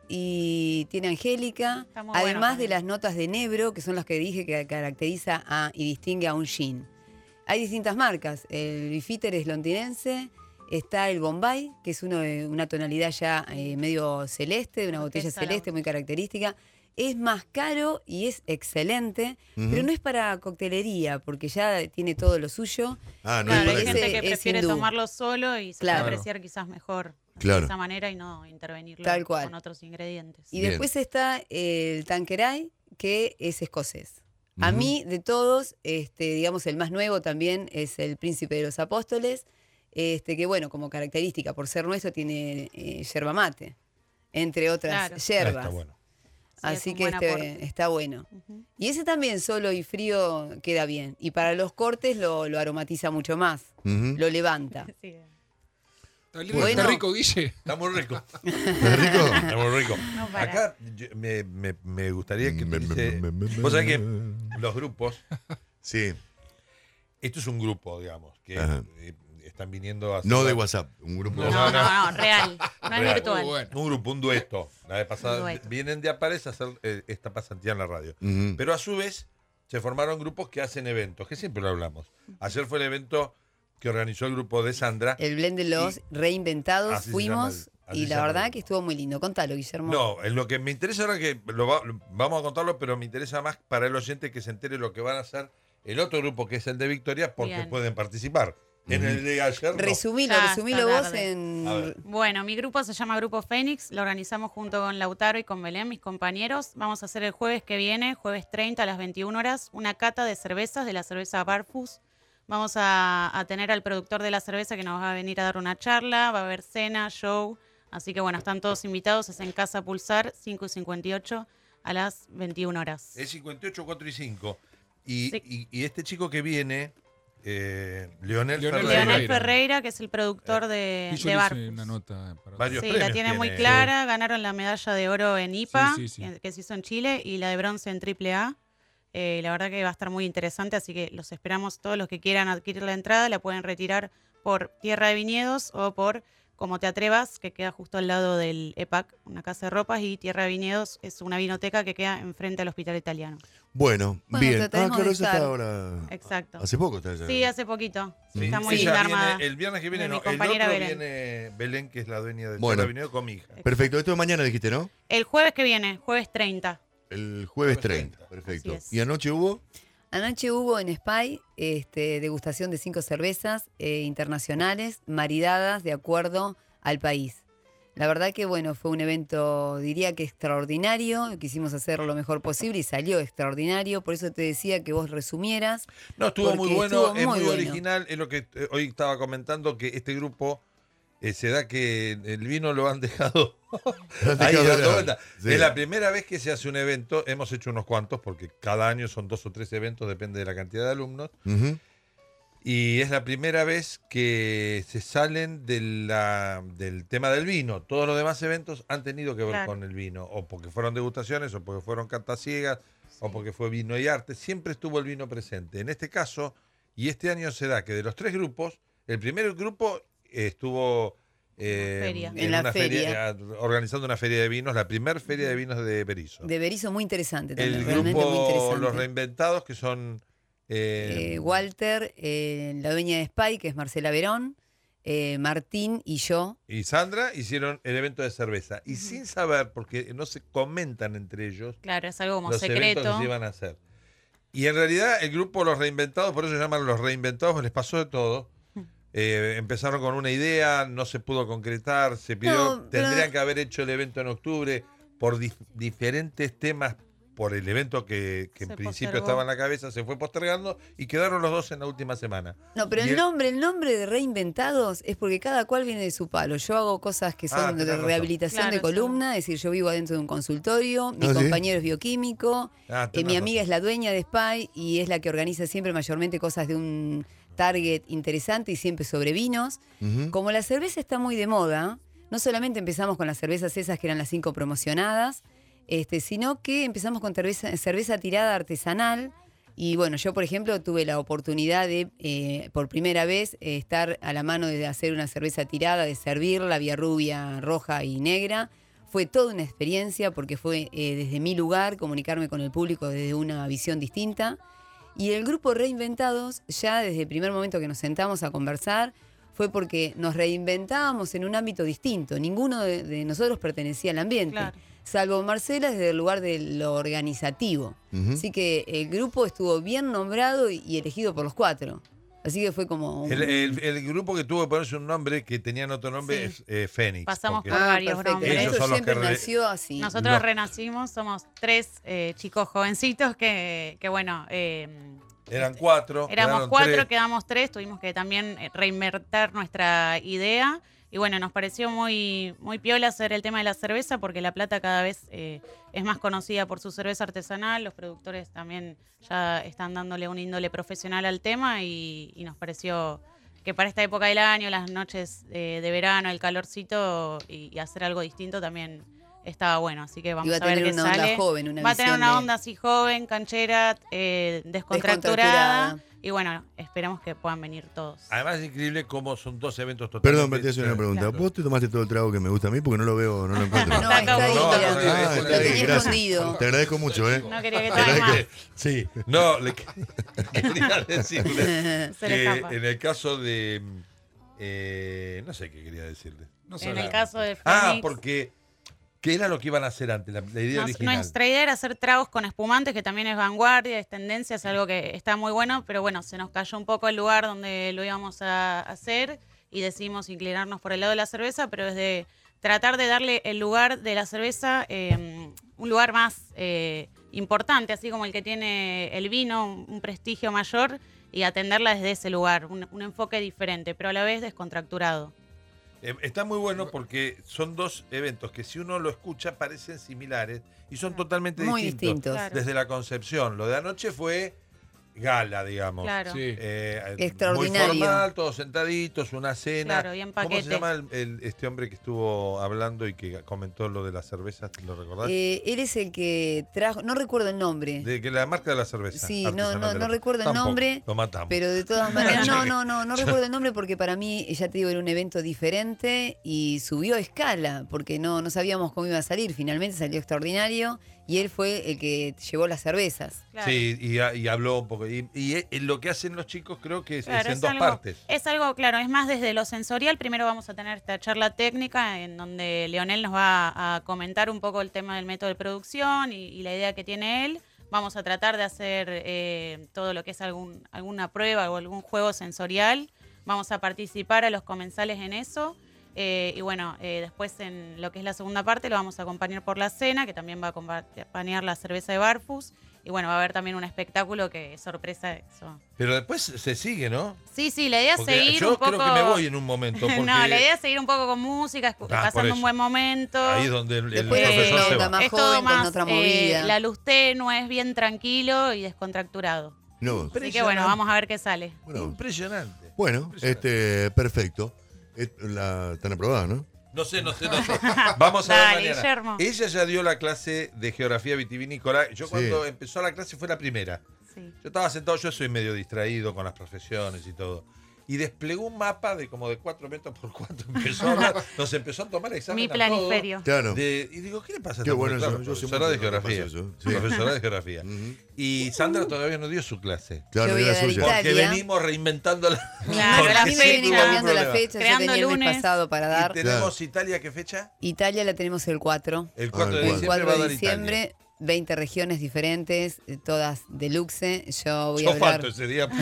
y tiene angélica,
Está muy bueno
además de
también.
las notas de nebro, que son las que dije que caracteriza a, y distingue a un gin. Hay distintas marcas. El Bifitter es londinense. Está el Bombay, que es uno de una tonalidad ya eh, medio celeste, de una botella
Turquesa,
celeste muy característica. Es más caro y es excelente,
Ujú.
pero no es para coctelería, porque ya tiene todo lo suyo.
Ah, no
Claro,
es
hay
para
gente
que...
que
es
prefiere
hindú.
tomarlo solo y se
Claro.
puede apreciar quizás mejor
Claro.
de esa manera y no intervenirlo
Tal cual.
con otros ingredientes.
Y
Bien.
después está el Tanqueray, que es escocés. A
Ujú.
mí, de todos, este, digamos, el más nuevo también es el Príncipe de los Apóstoles, este, que bueno, como característica, por ser nuestro, tiene eh, yerba mate, entre otras
Claro.
Ah,
yerbas.
está bueno.
Sí,
Así
es un
que
buen
este,
aporte.
está bueno.
Ujú.
Y ese también solo y frío queda bien. Y para los cortes lo, lo aromatiza mucho más,
Ujú.
lo levanta.
Sí.
¿Está lindo?
Bueno.
¿Está rico, Guille?
Está muy rico.
¿Es rico?
Está muy rico.
No para.
Acá yo- me, me- me gustaría que
Me- me-
utilice-
me- me- me-
Vos sabés que los grupos,
Sí.
esto es un grupo, digamos, que
Ajá.
eh, están viniendo a hacer
No de
la-
WhatsApp, un grupo.
No, no, no, real. No es
Real.
virtual.
Muy bueno.
Un grupo, un dueto. La vez pasada
Un dueto.
vienen de Aparez a hacer eh, esta pasantía en la radio.
Ujú.
Pero a su vez se formaron grupos que hacen eventos, que siempre lo hablamos. Ayer fue el evento que organizó el grupo de Sandra.
El blend de los
Y-
reinventados
Así se
fuimos
llama el- así
y
se
la
llama el
verdad
grupo.
que estuvo muy lindo. Contalo, Guillermo.
No, en lo que me interesa ahora que lo va- vamos a contarlo, pero me interesa más para el oyente que se entere lo que van a hacer el otro grupo que es el de Victoria, porque
Bien.
pueden participar. En el de ayer no.
Resumilo,
Ya
resumilo
está
vos
tarde.
en...
A ver.
Bueno, mi grupo se llama Grupo Fénix, lo organizamos junto con Lautaro y con Belén, mis compañeros. Vamos a hacer el jueves que viene, jueves treinta a las veintiuna horas, una cata de cervezas de la cerveza Barfus. Vamos a, a tener al productor de la cerveza que nos va a venir a dar una charla, va a haber cena, show. Así que bueno, están todos invitados, es en Casa Pulsar, cinco y cincuenta y ocho a las veintiuna horas.
Es cincuenta y ocho, cuatro y cinco. Y,
Sí.
y- y este chico que viene, eh, Leonel,
Leonel
Ferreira,
Leonel
Ferreira.
Ferreira, que es el productor de,
Y yo
de
le hice
Barfus.
una nota para...
Varios
Sí,
premios
la tiene muy
tiene.
clara. Ganaron la medalla de oro en I P A,
Sí, sí, sí.
que- que se hizo en Chile, y la de bronce en triple A. Eh, la verdad que va a estar muy interesante, así que los esperamos. Todos los que quieran adquirir la entrada la pueden retirar por Tierra de Viñedos o por Como Te Atrevas, que queda justo al lado del E P A C, una casa de ropas, y Tierra de Viñedos es una vinoteca que queda enfrente al Hospital Italiano.
Bueno,
Bueno,
bien. Ah,
tratemos
claro,
de
eso está
estar.
ahora.
Exacto.
Hace poco está ya.
Sí, hace poquito.
Sí,
Está muy
ella
linda
viene
armada.
el viernes que viene,
De mi
no, el
compañera
otro
Belén.
viene Belén, que es la dueña de
Bueno.
Tierra de Viñedo, con mi hija.
Perfecto, esto es mañana dijiste, ¿no?
El jueves que viene, jueves treinta.
El jueves
Jueves
treinta.
treinta.
Perfecto.
Así es.
¿Y anoche hubo?
Anoche hubo en Spy este, degustación de cinco cervezas eh, internacionales, maridadas de acuerdo al país. La verdad que bueno, fue un evento, diría que extraordinario, quisimos hacer lo mejor posible y salió extraordinario, por eso te decía que vos resumieras.
No, estuvo muy
Porque
bueno,
estuvo
es
muy
muy
bueno.
original, es lo que eh, hoy estaba comentando, que este grupo eh, se da que el vino lo han dejado
Lo han
ahí
dejado
dando
de-
vuelta.
sí.
Es la primera vez que se hace un evento, hemos hecho unos cuantos, porque cada año son dos o tres eventos, depende de la cantidad de alumnos,
Ujú.
y es la primera vez que se salen de la- del tema del vino. Todos los demás eventos han tenido que ver
Claro.
con el vino, o porque fueron degustaciones, o porque fueron cartas ciegas. o porque fue vino y arte, siempre estuvo el vino presente. En este caso, y este año se da que de los tres grupos, el primer grupo eh, estuvo eh,
Feria.
en,
En la
una
feria.
eh, organizando una feria de vinos, la primer feria de vinos de Berisso.
De Berisso, muy interesante también.
El
realmente muy
grupo
interesante.
Los Reinventados, que son... eh,
Eh, Walter, eh, la dueña de Spy, que es Marcela Verón, eh, Martín y yo.
y Sandra hicieron el evento de cerveza. Y sin saber, porque no se comentan entre ellos,
Claro, es algo como
los eventos
secreto.
que se iban a hacer. Y en realidad el grupo Los Reinventados, por eso se llaman Los Reinventados, les pasó de todo. Eh, empezaron con una idea, no se pudo concretar, se pidió,
No, pero-
tendrían que haber hecho el evento en octubre por dif- diferentes temas, por el evento que, que en
Se
principio
postergó.
estaba en la cabeza, se fue postergando y quedaron los dos en la última semana.
No, pero
Y
el nombre, el nombre de Reinventados es porque cada cual viene de su palo. Yo hago cosas que
Ah,
son de
tenés razón.
rehabilitación
Claro,
de columna, es decir, yo vivo adentro de un consultorio, mi
¿Ah, sí?
compañero es bioquímico,
Ah,
eh,
tenés
mi amiga
razón.
es la dueña de Spy y es la que organiza siempre mayormente cosas de un target interesante y siempre sobre vinos.
Ujú.
Como la cerveza está muy de moda, no solamente empezamos con las cervezas esas que eran las cinco promocionadas, este, sino que empezamos con cerveza, cerveza tirada artesanal. Y bueno, yo por ejemplo tuve la oportunidad de, eh, por primera vez, eh, estar a la mano de hacer una cerveza tirada, de servirla, vía rubia, roja y negra. Fue toda una experiencia porque fue eh, desde mi lugar comunicarme con el público desde una visión distinta. Y el grupo Reinventados, ya desde el primer momento que nos sentamos a conversar, fue porque nos reinventábamos en un ámbito distinto. Ninguno de, de nosotros pertenecía al ambiente,
Claro.
salvo Marcela desde el lugar de lo organizativo.
Ujú.
Así que el grupo estuvo bien nombrado y, y elegido por los cuatro. Así que fue como... un-
El, el- el grupo que tuvo que ponerse un nombre que tenían otro nombre
Sí.
es eh, Fénix.
Pasamos
porque-
por varios
perfecto.
nombres.
Ellos
Esto
son los
siempre
que re-
nació así.
Nosotros
Los-
renacimos, somos tres eh, chicos jovencitos que, que bueno, eh,
Eran cuatro.
éramos
quedaron
cuatro,
tres.
quedamos tres, tuvimos que también eh, reinvertir nuestra idea. Y bueno, nos pareció muy, muy piola hacer el tema de la cerveza porque La Plata cada vez eh, es más conocida por su cerveza artesanal. Los productores también ya están dándole un índole profesional al tema y, y nos pareció que para esta época del año, las noches eh, de verano, el calorcito y, y hacer algo distinto también estaba bueno. Así que vamos
Iba a
a ver
tener
qué
una onda
sale.
joven, una
Va a tener
visión
una
de-
onda así joven, canchera, eh, descontracturada.
Descontracturada.
Y bueno, esperamos que puedan venir todos.
Además es increíble cómo son dos eventos totalmente...
Perdón, me te hacer una pregunta.
Claro.
¿Vos te tomaste todo el trago que me gusta a mí? Porque no lo veo, no lo encuentro.
No, está ahí,
No,
mira.
no, no,
Lo
ah, está
tenía
ahí,
gracias.
escondido.
Te agradezco mucho, ¿eh?
No quería que
Te
tomen más.
agradezco. Sí.
No, le quería decirle
Se le
que
escapa.
en el caso de... eh, no sé qué quería decirle.
No
En
solamente.
el caso de Fénix,
Ah, porque... ¿Qué era lo que iban a hacer antes? La, la idea
nos-
original.
nuestra idea era hacer tragos con espumantes, que también es vanguardia, es tendencia, es algo que está muy bueno, pero bueno, se nos cayó un poco el lugar donde lo íbamos a hacer y decidimos inclinarnos por el lado de la cerveza, pero desde tratar de darle el lugar de la cerveza, eh, un lugar más eh, importante, así como el que tiene el vino, un, un prestigio mayor, y atenderla desde ese lugar, un, un enfoque diferente, pero a la vez descontracturado.
Eh, está muy bueno porque son dos eventos que si uno lo escucha parecen similares y son totalmente
Muy
distintos.
distintos.
Claro.
Desde la concepción. Lo de anoche fue gala, digamos.
Claro.
Sí.
Eh,
Extraordinario.
Muy formal, todos sentaditos, una cena.
Claro, bien
¿Cómo
paquete.
se llama el, el- este hombre que estuvo hablando y que comentó lo de la cerveza? ¿Lo recordás?
Eh, él es el que trajo, no recuerdo el nombre,
de que la marca de la cerveza.
Sí, no,
artesanal
no-
de la-
no recuerdo el
Tampoco,
nombre,
Lo matamos.
pero de todas maneras, no, no, no, no recuerdo el nombre porque para mí, ya te digo, era un evento diferente y subió a escala porque no, no sabíamos cómo iba a salir. Finalmente salió extraordinario y él fue el que llevó las cervezas.
Claro.
Sí, y, y habló un poco. Y, y eh, lo que hacen los chicos creo que es,
Claro,
es en
es
dos
algo-
partes.
Es algo, claro, es más desde lo sensorial. Primero vamos a tener esta charla técnica en donde Leonel nos va a comentar un poco el tema del método de producción y, y la idea que tiene él. Vamos a tratar de hacer eh, todo lo que es algún, alguna prueba o algún juego sensorial. Vamos a participar a los comensales en eso. Eh, y bueno, eh, después en lo que es la segunda parte lo vamos a acompañar por la cena, que también va a acompañar la cerveza de Barfus. Y bueno, va a haber también un espectáculo que es sorpresa eso.
Pero después se sigue, ¿no?
Sí, sí, la idea es
Porque
seguir
yo
un poco...
creo que me voy en un momento. Porque
No, la idea es seguir un poco con música, escu-
Ah, por
pasando
eso.
un buen momento.
ahí es donde el, el
Después
Eh,
profesor
una
se
onda
va.
más
es todo
joven, con
más,
otra
eh,
movida.
la luz tenue, es bien tranquilo y descontracturado.
No.
Así que bueno, vamos a ver qué sale.
Bueno,
Impresionante.
bueno, este, perfecto. Et- La, están aprobadas, ¿no?
No sé, no sé, no sé. Vamos a
Dale,
ver mañana.
Guillermo.
Ella ya dio la clase de geografía vitivinícola. Yo
Sí.
cuando empezó la clase fue la primera.
Sí.
Yo estaba sentado, yo soy medio distraído con las profesiones y todo. Y desplegó un mapa de como de cuatro metros por cuatro. Empezó a hablar, nos empezó a tomar examen
Mi
a
planiferio.
todos
Claro.
de- y digo, ¿qué le pasa a
Qué
esta
bueno
mujer?
eso,
Claro,
yo sé
profesora
mucho
de
que me
geografía.
pasa eso, sí.
Profesora de geografía.
Ujú.
Y Sandra todavía no dio su clase.
Claro,
Yo voy
era
a dar
suya.
Italia.
Porque venimos reinventando la.
Claro,
porque
la
A mí me
sí
viene
tuvo
fecha.
un
cambiando la
problema.
fecha, yo
Creando
tenía el mes
lunes.
pasado para
¿Y
dar.
tenemos Italia qué fecha?
Italia la tenemos el cuatro.
El cuatro
Ah,
de
el
El
diciembre
cuatro
va a
de
dar
diciembre, veinte regiones diferentes, eh, todas deluxe. Yo voy
Italia.
a
Yo
hablar.
falto ese día.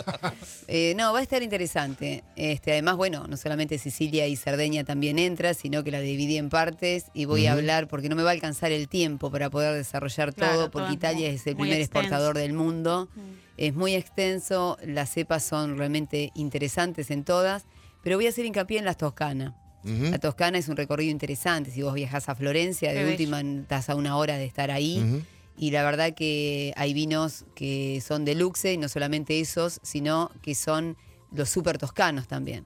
Eh, no, va a estar interesante. Este, además, bueno, no solamente Sicilia y Cerdeña también entra, sino que la dividí en partes y voy a hablar porque no me va a alcanzar el tiempo para poder desarrollar
Claro,
todo,
todo
porque
es
Italia
muy-
es el
muy
primer
extenso.
exportador del mundo.
Mm.
Es muy extenso, las cepas son realmente interesantes en todas, pero voy a hacer hincapié en las Toscanas.
Ujú.
La Toscana es un recorrido interesante. Si vos viajás a Florencia,
Qué
de
bello.
última estás a una hora de estar ahí.
Ujú.
Y la verdad que hay vinos que son deluxe, y no solamente esos, sino que son los súper toscanos también.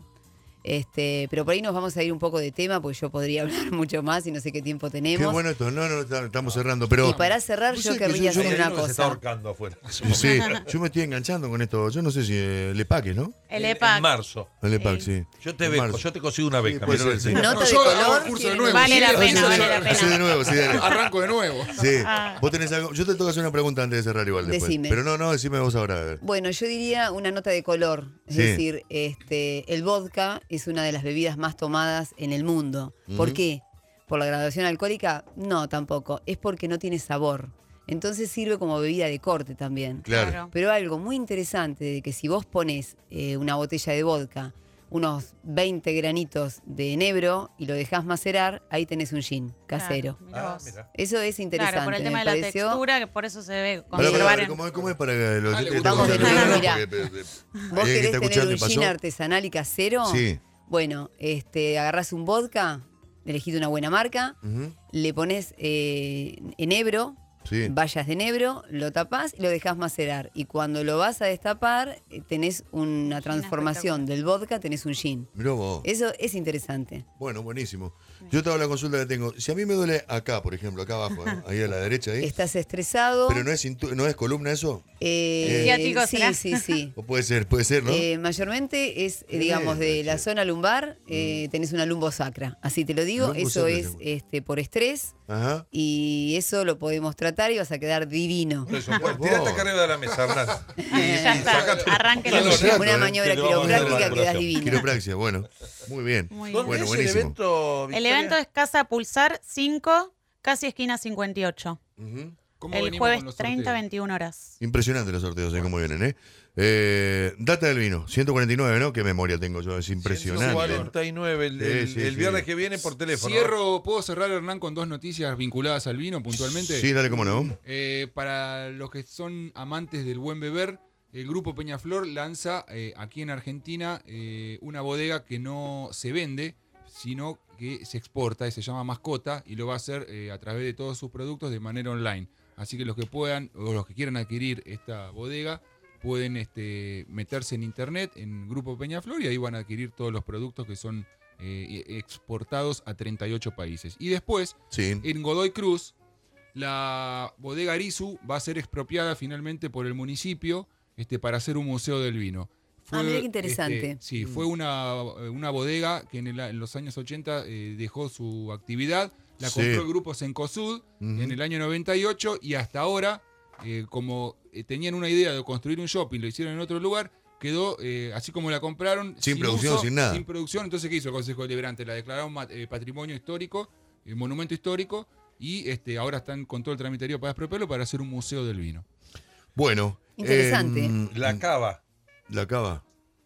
Este, pero por ahí nos vamos a ir un poco de tema, porque yo podría hablar mucho más y no sé qué tiempo
Qué
tenemos.
bueno esto. No, no, está- estamos cerrando, pero.
Y para cerrar,
Vos
yo
sabés que
querría
yo- yo-
hacer
Hay
una
uno que se está
cosa.
ahorcando afuera.
Sí, yo me estoy enganchando con esto. Yo no sé si el EPAC, ¿no?
El
En-
EPAC.
En marzo.
El EPAC,
Sí.
sí.
Yo te
En
beco,
marzo.
yo te consigo una beca.
puede
mirá lo
ser,
que
sí.
te digo.
Nota de
yo hago
color.
un curso de
¿quieren
nuevo.
Vale la
Sí,
pena,
sí,
vale
sí,
la
sí.
pena.
Sí, de nuevo, sí, dale.
Arranco de nuevo.
Sí.
Ah.
Vos tenés algo. Yo te tengo que hacer una pregunta antes de cerrar igual después.
Decime.
Pero no, no, decime vos ahora. A ver.
Bueno, yo diría una nota de color. Es
Sí.
decir, este, el vodka es una de las bebidas más tomadas en el mundo. ¿Por
Ujú.
qué? ¿Por la graduación alcohólica? No, tampoco. Es porque no tiene sabor. Entonces sirve como bebida de corte también.
Claro.
Pero algo muy interesante de que si vos pones eh, una botella de vodka, unos veinte granitos de enebro y lo dejás macerar, ahí tenés un gin casero.
Claro, mirá
Ah,
vos.
mira.
Eso es interesante.
Claro, por el tema
me
de la
pareció.
textura, que por eso se debe
Pará, pará,
conservar
pará,
en...
¿cómo, es- ¿Cómo es para que los
Dale,
oyentes que
vamos
están
de nuevo,
escuchando,
mirá.
porque, eh, eh,
¿Vos
alguien que
querés
está
tener
escuchando
un
y pasó?
gin artesanal y casero?
Sí.
Bueno, este, agarrás un vodka, elegís una buena marca,
Ujú.
le pones eh, enebro,
Sí.
bayas de enebro, lo tapás y lo dejás macerar. Y cuando lo vas a destapar, eh, tenés una transformación del vodka, tenés un gin.
Mirá vos.
Eso es interesante.
Bueno, buenísimo. Yo te hago la consulta que tengo. Si a mí me duele acá, por ejemplo, acá abajo, ¿eh? Ahí a la derecha, ahí.
Estás estresado.
Pero no es, cintu- no es columna eso.
eh,
Ciático,
sí,
¿será?
sí, sí.
O puede ser, puede ser, ¿no?
Eh, mayormente es, eh, digamos, de la zona lumbar, eh, tenés una lumbosacra. Así te lo digo,
Lumbosacra,
eso es
seguro.
este, por estrés.
Ajá.
Y eso lo podemos tratar y vas a quedar divino.
Por eso, bueno, tirate acá arriba de la mesa, Hernán. Y,
Ya
y
está,
sacate-
arranque
Claro,
la
claro.
Una
¿eh?
maniobra
Que le vamos a dar la
quiropráctica quedas
curación.
divino.
Quiropraxia, bueno. Muy bien.
Muy
¿Dónde
Bueno,
es
buenísimo.
el evento,
El
Victoria?
evento es Casa Pulsar cinco, casi esquina cincuenta y ocho.
Ujú.
¿Cómo
El
venimos
jueves
con los
treinta,
sorteos?
veintiuna horas.
Impresionante los sorteos, ¿eh? Cómo vienen, ¿eh? Eh, Data del vino, ciento cuarenta y nueve, ¿no? Qué memoria tengo yo, es impresionante.
ciento cuarenta y nueve el, el-
Sí, sí,
el
sí.
viernes que viene por teléfono.
Cierro, ¿puedo cerrar, Hernán, con dos noticias vinculadas al vino puntualmente?
Sí, dale, cómo no.
Eh, para los que son amantes del buen beber, el Grupo Peñaflor lanza eh, aquí en Argentina eh, una bodega que no se vende, sino que se exporta y se llama Mascota y lo va a hacer eh, a través de todos sus productos de manera online. Así que los que puedan o los que quieran adquirir esta bodega pueden este, meterse en internet en Grupo Peñaflor y ahí van a adquirir todos los productos que son eh, exportados a treinta y ocho países. Y después,
Sí.
en Godoy Cruz, la bodega Arizu va a ser expropiada finalmente por el municipio este, para hacer un museo del vino.
Ah, mirá qué interesante.
este, sí,
Mm.
fue una, una bodega que en, el- en los años ochenta eh, dejó su actividad. La
Sí.
compró el grupo Cencosud
Ujú.
en el año noventa y ocho y hasta ahora, eh, como eh, tenían una idea de construir un shopping, lo hicieron en otro lugar, quedó eh, así como la compraron.
Sin producción, sin nada.
Sin producción. Entonces, ¿qué hizo el Consejo Deliberante? La declararon ma- eh, patrimonio histórico, eh, monumento histórico, y este, ahora están con todo el tramiterío para expropiarlo para hacer un museo del vino.
Bueno.
Interesante.
em,
La Cava,
La cava.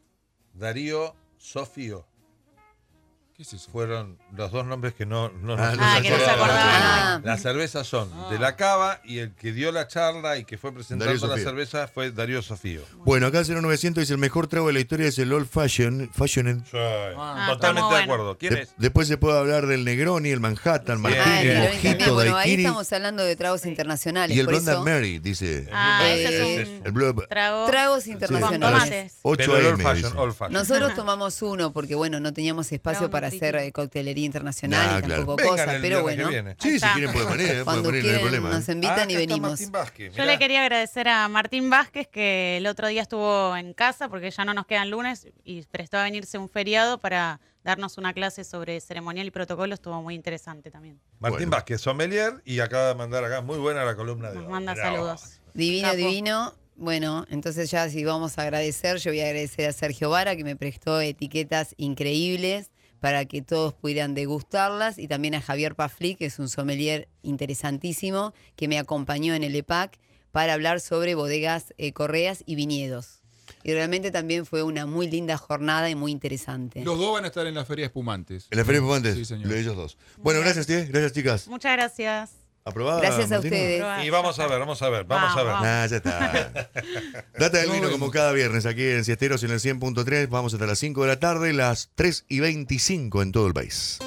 Darío, Sofío.
¿Qué es eso?
Fueron los dos nombres que no, no
Ah,
nos
no se
Ah, que no se
acordábamos.
acordaban.
Ah.
Las cervezas son
Ah.
de la Cava y el que dio la charla y que fue presentando
Darío
la
Sofío.
cerveza fue Darío Sofío.
Bueno, acá cero novecientos dice el mejor trago de la historia es el Old Fashion. Fashioned.
Ah,
Totalmente
está muy
de
bueno.
acuerdo. ¿Quién
De-
es?
después se puede hablar del Negroni, el Manhattan,
Sí.
Martini,
Ah,
el
el
Negroni también.
Mojito,
Bueno, ahí
Daiquiri
estamos hablando de tragos internacionales.
y el
por
Blonde
eso,
and Mary, dice.
Ah,
Eh,
ese es un
El Blue.
trago
tragos
con
internacionales.
tomates.
ocho
Pero el
A
old
M.
fashion,
dice.
old fashion.
Nosotros tomamos uno porque, bueno, no teníamos espacio
Trago
para para hacer eh, coctelería internacional
Nah,
y
claro.
tampoco
Vengan
cosa,
el
pero
viernes que
bueno,
viene.
Sí, si
está.
quieren pueden venir, eh, pueden
cuando
venir, no hay
quieren
problema.
nos
¿eh?
invitan
Ah,
y
acá está
venimos.
Martín Vázquez,
Yo
mirá.
le quería agradecer a Martín Vázquez, que el otro día estuvo en casa porque ya no nos quedan lunes y prestó a venirse un feriado para darnos una clase sobre ceremonial y protocolo. Estuvo muy interesante también.
Martín
Bueno.
Vázquez, sommelier, y acaba de mandar acá, muy buena la columna de
Nos
hoy.
manda
Mirá
saludos.
vos.
Divino,
Capo.
divino. Bueno, entonces ya si vamos a agradecer, yo voy a agradecer a Sergio Vara que me prestó etiquetas increíbles para que todos pudieran degustarlas, y también a Javier Pafli, que es un sommelier interesantísimo, que me acompañó en el E P A C para hablar sobre bodegas eh, correas y viñedos. Y realmente también fue una muy linda jornada y muy interesante.
Los dos van a estar en la Feria de Espumantes.
En la Feria de Espumantes,
Sí, señor.
de ellos dos. Bueno, gracias, ¿sí? Gracias, chicas.
Muchas gracias.
¿Aprobada?
Gracias a
Martina?
ustedes.
Y vamos a ver, vamos a ver, vamos a ver.
Vamos.
Ah, ya está. Data del
Nos
vino
vemos.
como cada viernes aquí en Siesteros en el cien punto tres. Vamos hasta las cinco de la tarde, las tres y veinticinco en todo el país.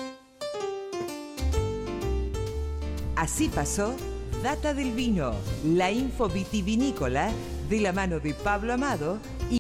Así pasó Data del Vino, la info vitivinícola de la mano de Pablo Amado